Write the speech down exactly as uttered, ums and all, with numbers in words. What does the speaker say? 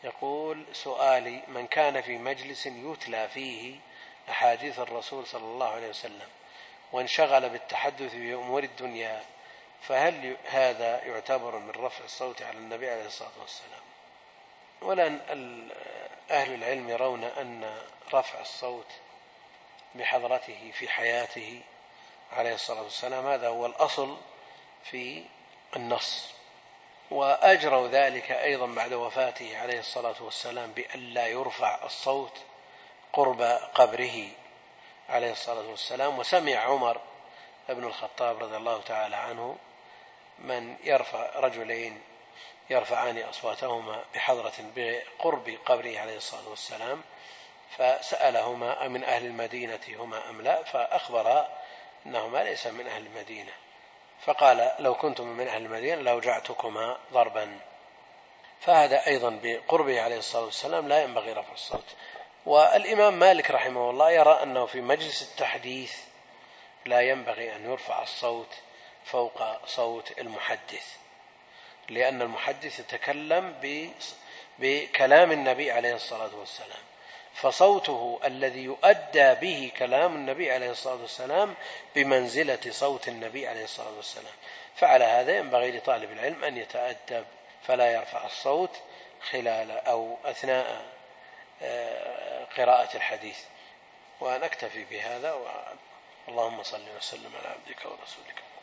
يقول: سؤالي: من كان في مجلس يتلى فيه أحاديث الرسول صلى الله عليه وسلم وانشغل بالتحدث بأمور الدنيا، فهل هذا يعتبر من رفع الصوت على النبي عليه الصلاة والسلام؟ ولأن أهل العلم يرون أن رفع الصوت بحضرته في حياته عليه الصلاة والسلام هذا هو الأصل في النص، وأجروا ذلك أيضا بعد وفاته عليه الصلاة والسلام بأن لا يرفع الصوت قرب قبره عليه الصلاة والسلام. وسمع عمر بن الخطاب رضي الله تعالى عنه من يرفع رجلين يرفعان أصواتهما بحضرة بقرب قبره عليه الصلاة والسلام، فسألهما: أمن أهل المدينة هما أم لا؟ فأخبر أنهما ليس من أهل المدينة، فقال: لو كنتم من أهل المدينة لأوجعتكما ضربا. فهذا أيضا بقربه عليه الصلاة والسلام لا ينبغي رفع الصوت. والإمام مالك رحمه الله يرى أنه في مجلس التحديث لا ينبغي أن يرفع الصوت فوق صوت المحدث، لأن المحدث يتكلم بكلام النبي عليه الصلاة والسلام، فصوته الذي يؤدى به كلام النبي عليه الصلاة والسلام بمنزلة صوت النبي عليه الصلاة والسلام. فعلى هذا ينبغي لطالب العلم أن يتأدب فلا يرفع الصوت خلال أو أثناء قراءة الحديث. ونكتفي بهذا، اللهم صل وسلم على عبدك ورسولك.